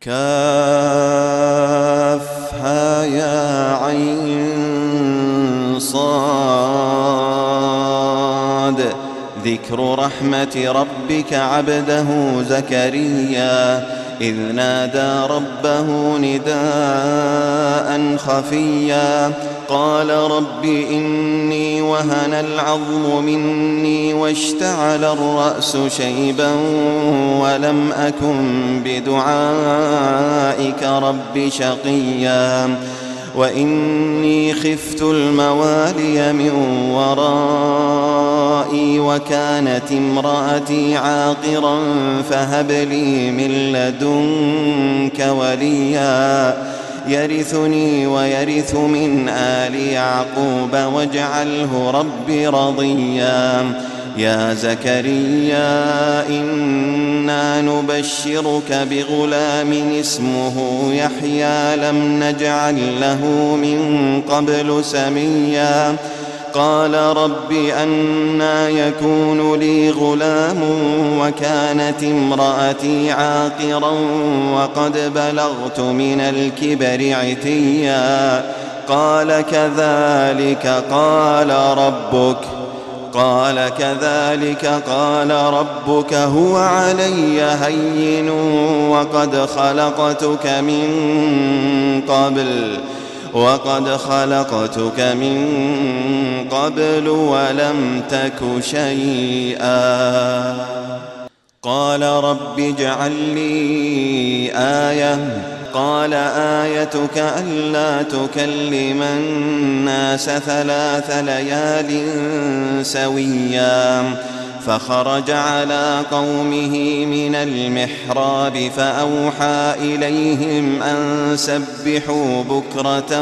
كافها يا عين صاد. ذكر رحمة ربك عبده زكريا إذ نادى ربه نداء خفيا قال رب إني وهن العظم مني واشتعل الرأس شيبا ولم أكن بدعائك رب شقيا وإني خفت الموالي من ورائي وكانت امرأتي عاقرا فهب لي من لدنك وليا يرثني ويرث من آل يعقوب واجعله رب رضيا. يا زكريا إنا نبشرك بغلام اسمه يحيى لم نجعل له من قبل سميا قال رب أنى يكون لي غلام وكانت امرأتي عاقرا وقد بلغت من الكبر عتيا قال كذلك قال ربك هو علي هين وقد خلقتك من قبل ولم تك شيئا. قال رب اجعل لي آية قال آيتك ألا تكلم الناس 3 ليال سويا. فخرج على قومه من المحراب فأوحى إليهم أن سبحوا بكرة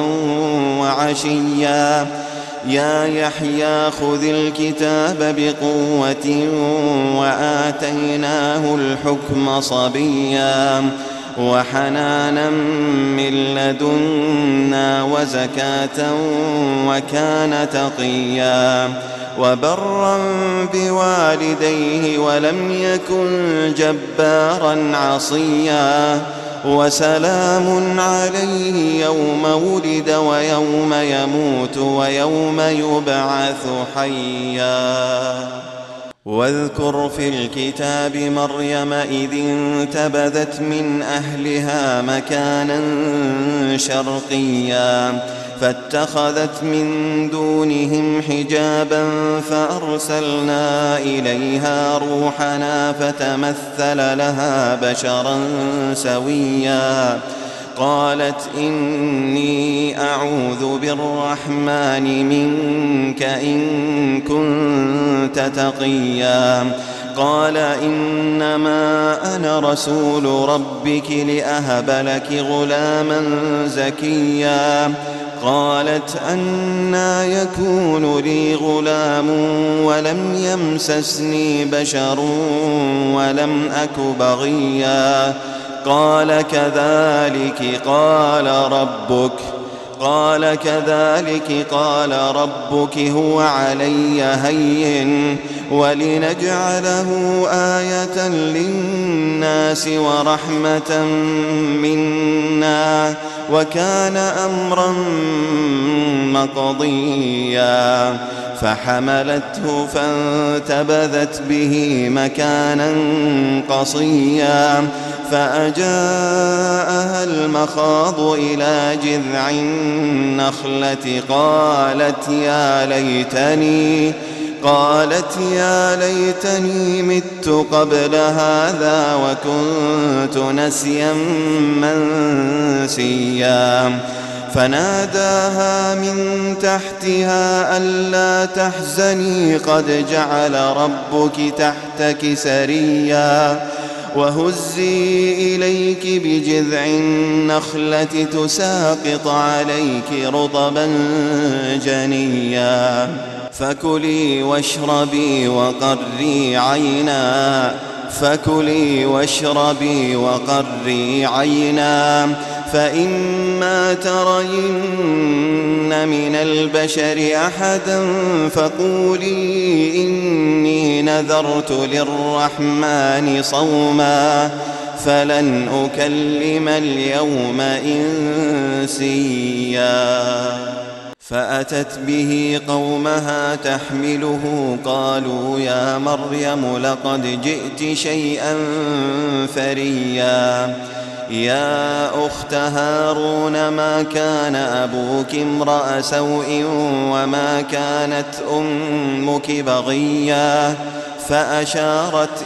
وعشيا يا يحيى خذ الكتاب بقوة وآتيناه الحكم صبيا وحنانا من لدنا وزكاة وكان تقيا وبرا بوالديه ولم يكن جبارا عصيا وسلام عليه يوم ولد ويوم يموت ويوم يبعث حيا. واذكر في الكتاب مريم إذ انتبذت من أهلها مكانا شرقيا فاتخذت من دونهم حجابا فأرسلنا إليها روحنا فتمثل لها بشرا سويا قالت إني أعوذ بالرحمن منك إن كنت تقيا قال إنما أنا رسول ربك لأهب لك غلاما زكيا قالت أنى يكون لي غلام ولم يمسسني بشر ولم أك بغيا قال كذلك قال ربك هو علي هين ولنجعله آية للناس ورحمة منا وكان أمرا مقضيا فحملته فانتبذت به مكانا قصيا فأجاءها المخاض إلى جذع النخلة قالت يا ليتني مت قبل هذا وكنت نسيا منسيا فناداها من تحتها ألا تحزني قد جعل ربك تحتك سريا وهزي إليك بجذع النخلة تساقط عليك رطبا جنيا فكلي واشربي وقري عينا فإما ترين من البشر أحدا فقولي إني نذرت للرحمن صوما فلن أكلم اليوم إنسيا فأتت به قومها تحمله قالوا يا مريم لقد جئت شيئا فريا يا أخت هارون ما كان أبوك امرأ سوء وما كانت أمك بغيا فأشارت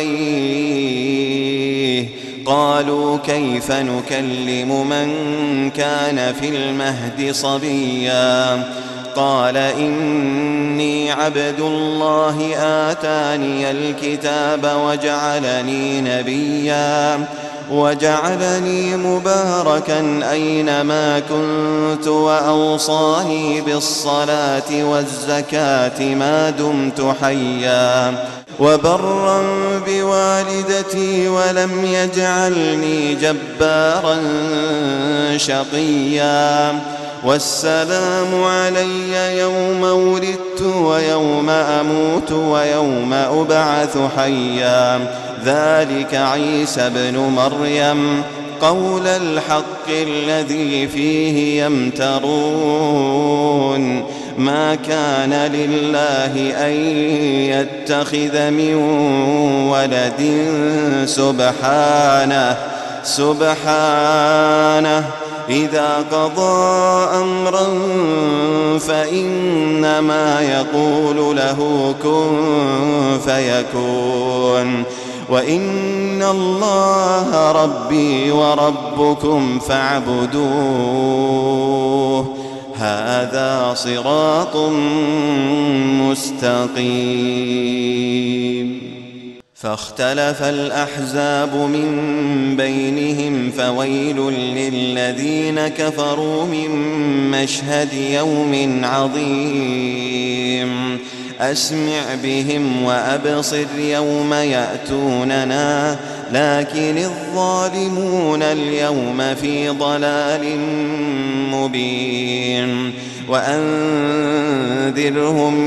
إليه قالوا كيف نكلم من كان في المهد صبيا قال إني عبد الله آتاني الكتاب وجعلني نبيا وجعلني مباركا أينما كنت وأوصاني بالصلاة والزكاة ما دمت حيا وبرا بوالدتي ولم يجعلني جبارا شقيا والسلام علي يوم ولدت ويوم أموت ويوم أبعث حيا ذلك عيسى ابن مريم قول الحق الذي فيه يمترون ما كان لله أن يتخذ من ولد سبحانه إذا قضى أمرا فإنما يقول له كن فيكون وإن الله ربي وربكم فاعبدوه هذا صراط مستقيم فاختلف الأحزاب من بينهم فويل للذين كفروا من مشهد يوم عظيم أسمع بهم وأبصر يوم يأتوننا لكن الظالمون اليوم في ضلال مبين وأنذرهم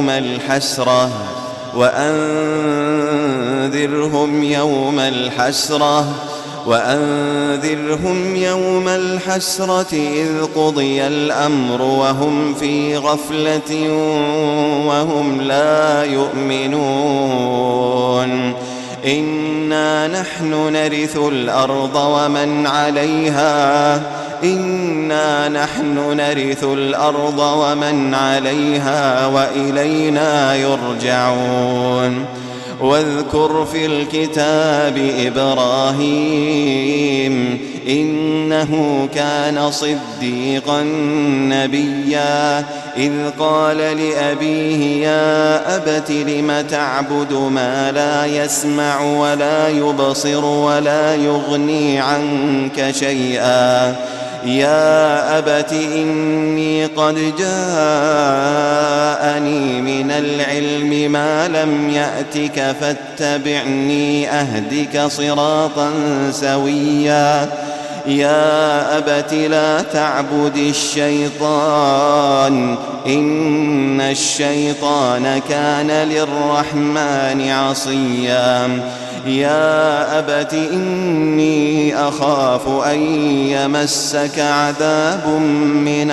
يوم الحسرة إذ قضي الأمر وهم في غفلة وهم لا يؤمنون إنا نحن نرث الأرض ومن عليها وإلينا يرجعون واذكر في الكتاب إبراهيم إنه كان صديقا نبيا إذ قال لأبيه يا أبت لم تعبد ما لا يسمع ولا يبصر ولا يغني عنك شيئا يا أبت إني قد جاءني من العلم ما لم يأتك فاتبعني أهدك صراطا سويا يا أبت لا تعبد الشيطان إن الشيطان كان للرحمن عصيا يا أبت إني أخاف أن يمسك عذاب من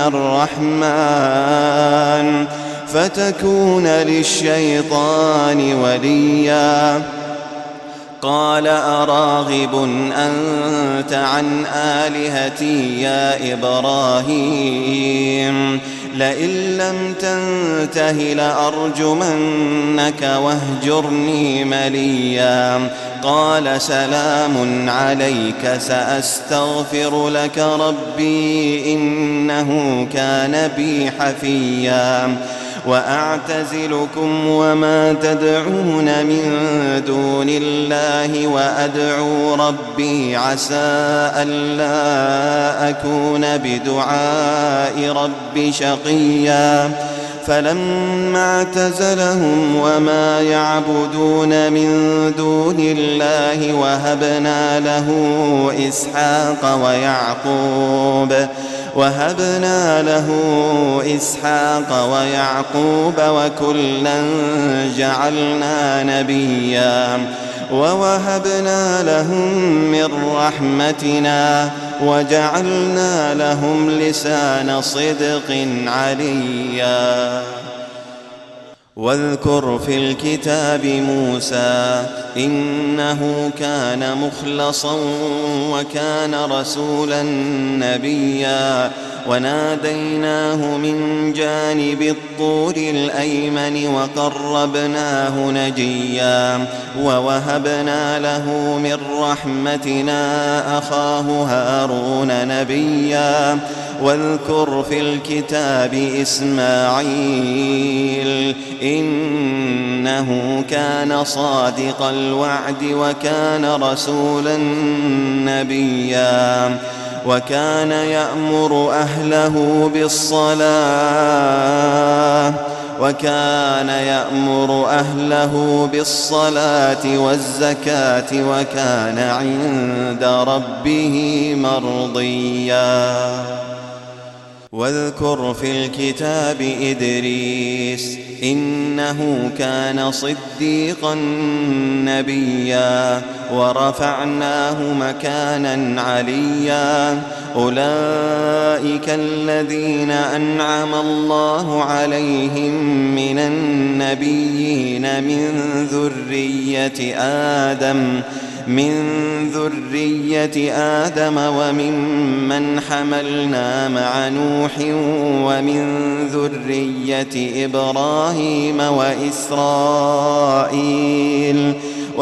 الرحمن فتكون للشيطان وليا قال أراغب أنت عن آلهتي يا إبراهيم لئن لم تنته لأرجمنك واهجرني مليا قال سلام عليك سأستغفر لك ربي إنه كان بي حفيا وأعتزلكم وما تدعون من دون الله وأدعو ربي عسى ألا أكون بدعاء ربي شقيا فلما اعتزلهم وما يعبدون من دون الله وهبنا له إسحاق ويعقوب وكلا جعلنا نبيا ووهبنا لهم من رحمتنا وجعلنا لهم لسان صدق عليا. واذكر في الكتاب موسى إنه كان مخلصا وكان رسولا نبيا وناديناه من جانب الطور الأيمن وقربناه نجيا ووهبنا له من رحمتنا أخاه هارون نبيا. واذكر في الكتاب إسماعيل إنه كان صادق الوعد وكان رسولا نبيا وكان يأمر أهله بالصلاة والزكاة وكان عند ربه مرضيا. واذكر في الكتاب إدريس إنه كان صديقا نبيا ورفعناه مكانا عليا. أولئك الذين أنعم الله عليهم من النبيين من ذرية آدم وممن حملنا مع نوح ومن ذرية إبراهيم وإسرائيل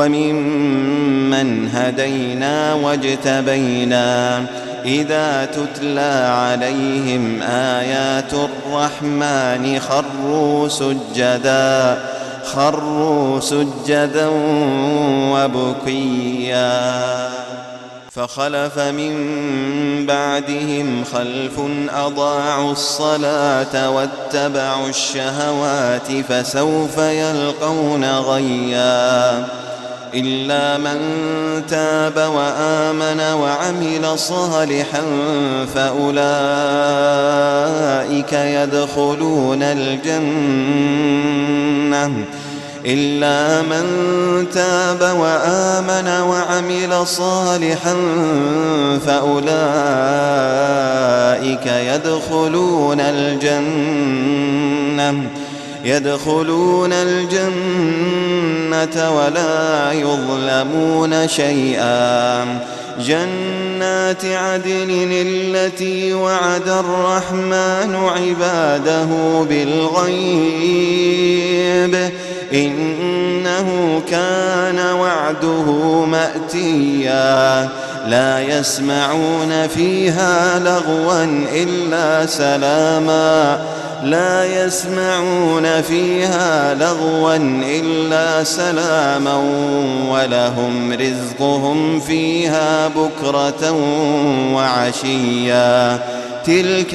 وممن هدينا واجتبينا إذا تتلى عليهم آيات الرحمن خروا سجدا وبكيا. فخلف من بعدهم خلف أضاعوا الصلاة واتبعوا الشهوات فسوف يلقون غيا. إلا من تاب وآمن وعمل صالحا فأولئك يدخلون الجنة ولا يظلمون شيئا. جنات عدن التي وعد الرحمن عباده بالغيب إنه كان وعده مأتيا. لا يسمعون فيها لغوا إلا سلاما ولهم رزقهم فيها بكرة وعشيا. تلك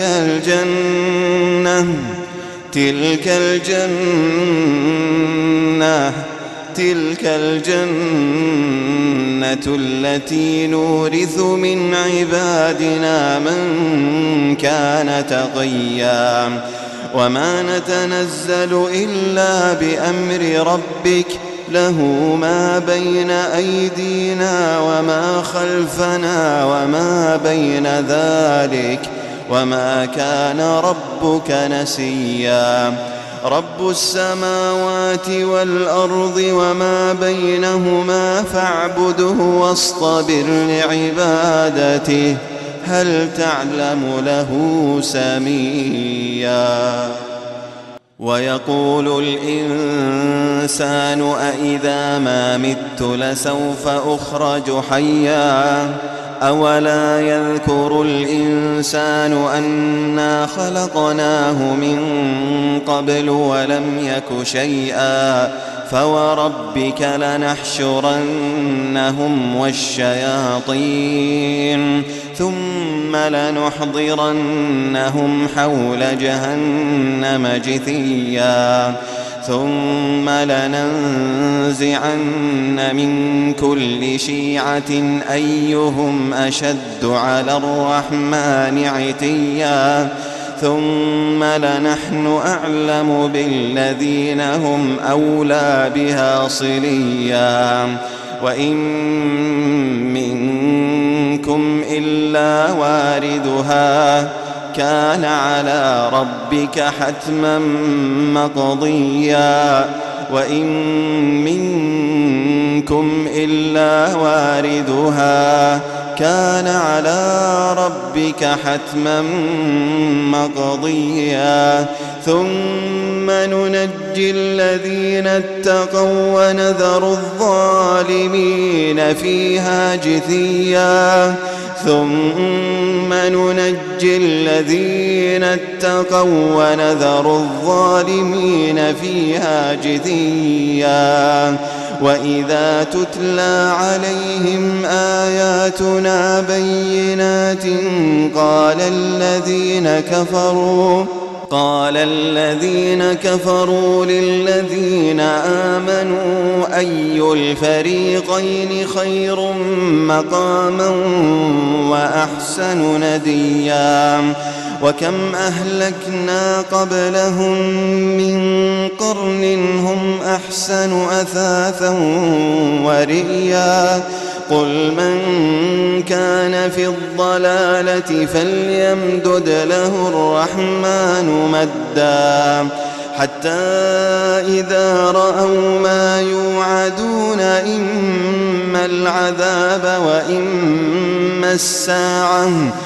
الجنة التي نورث من عبادنا من كان تقيا. وما نتنزل إلا بأمر ربك له ما بين أيدينا وما خلفنا وما بين ذلك وما كان ربك نسيا. رب السماوات والأرض وما بينهما فاعبده واصطبر لعبادته هل تعلم له سميا. ويقول الإنسان أإذا ما مت لسوف أخرج حيا. أولا يذكر الإنسان أنا خلقناه من قبل ولم يك شيئا. فوربك لنحشرنهم والشياطين ثم لنحضرنهم حول جهنم جثيا. ثم لننزعن من كل شيعة أيهم أشد على الرحمن عتيا. ثم لنحن أعلم بالذين هم أولى بها صليا. وإن منكم إلا واردها كان على ربك حتما مقضيا وإن منكم إلا واردها كان على ربك حتما مقضيا ثم ننجي الذين اتقوا ونذر الظالمين فيها جثيا ثم ننجي الذين اتقوا ونذر الظالمين فيها جثيا وإذا تتلى عليهم آياتنا بينات قال الذين كفروا للذين آمنوا أي الفريقين خير مقاما وأحسن نديا وكم أهلكنا قبلهم من قرن هم أحسن أثاثا ورئيا قل من كان في الضلالة فليمدد له الرحمن مدا حتى إذا رأوا ما يوعدون إما العذاب وإما الساعة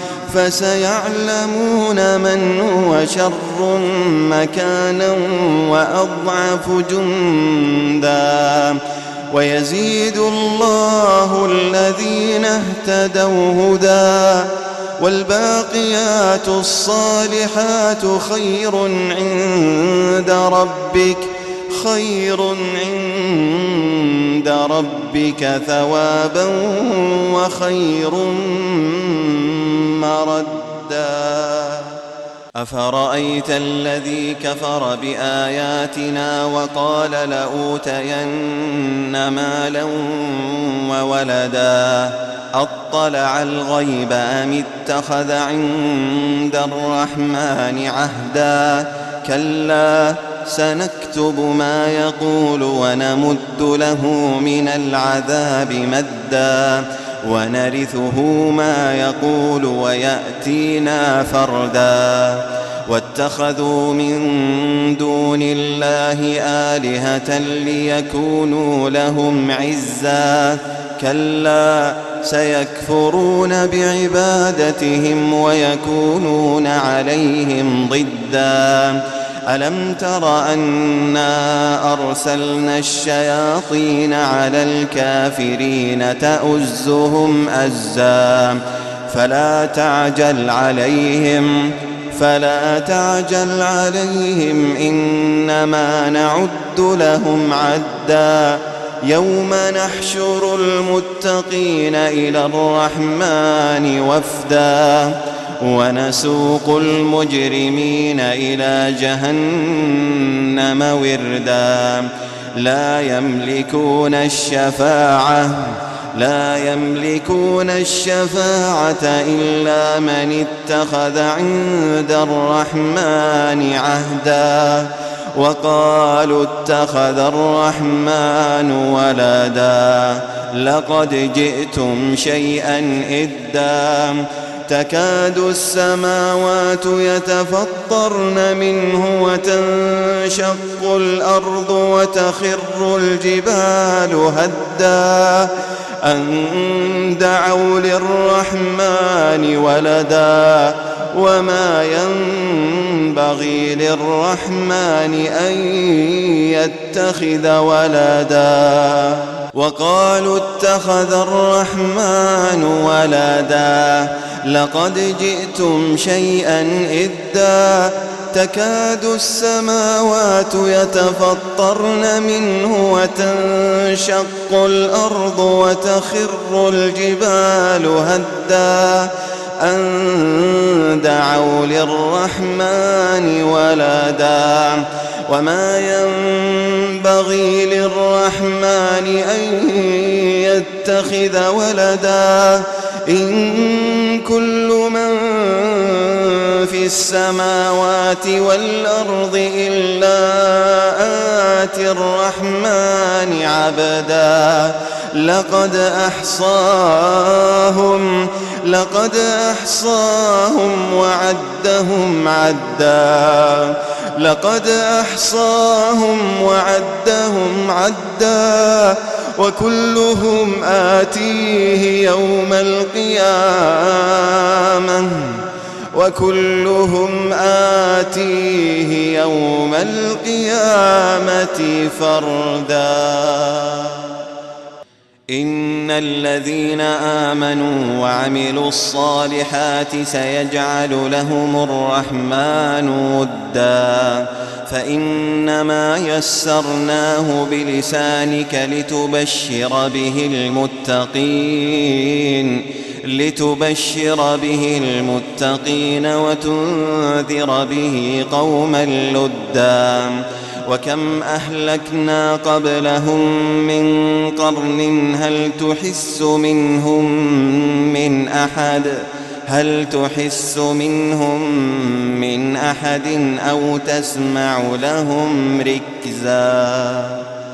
فسيعلمون من هو شر مكانا وأضعف جندا ويزيد الله الذين اهتدوا هدى والباقيات الصالحات خير عند ربك ثوابا وخير مردا أفرأيت الذي كفر بآياتنا وقال لأوتين مالا وولدا أطلع الغيب أم اتخذ عند الرحمن عهدا كلا سنكتب ما يقول ونمد له من العذاب مدا ونرثه ما يقول ويأتينا فردا واتخذوا من دون الله آلهة ليكونوا لهم عزا كلا سيكفرون بعبادتهم ويكونون عليهم ضدا ألم تر أنا أرسلنا الشياطين على الكافرين تؤزهم أزا فلا تعجل عليهم إنما نعد لهم عدا يوم نحشر المتقين إلى الرحمن وفدا ونسوق المجرمين إلى جهنم وردا لا يملكون الشفاعة إلا من اتخذ عند الرحمن عهدا وقالوا اتخذ الرحمن ولدا لقد جئتم شيئا إدا تكاد السماوات يتفطرن منه وتنشق الأرض وتخر الجبال هدا أن دعوا للرحمن ولدا وما ينبغي للرحمن أن يتخذ ولدا وقالوا اتخذ الرحمن ولدا لقد جئتم شيئا إدا تكاد السماوات يتفطرن منه وتنشق الأرض وتخر الجبال هدا أن دعوا للرحمن ولدا وما ينبغي للرحمن أن يتخذ ولدا إن كل من في السماوات والأرض إلا آتي الرحمن عبدا لقد أحصاهم وعدهم عدا لقد أحصاهم وعدهم عدا وكلهم آتيه يوم القيامة فردا. إن الذين آمنوا وعملوا الصالحات سيجعل لهم الرحمن ودا فإنما يسرناه بلسانك لتبشر به المتقين وتنذر به قوما لدا. وكم أهلكنا قبلهم من قرن هل تحس منهم من أحد أو تسمع لهم ركزا.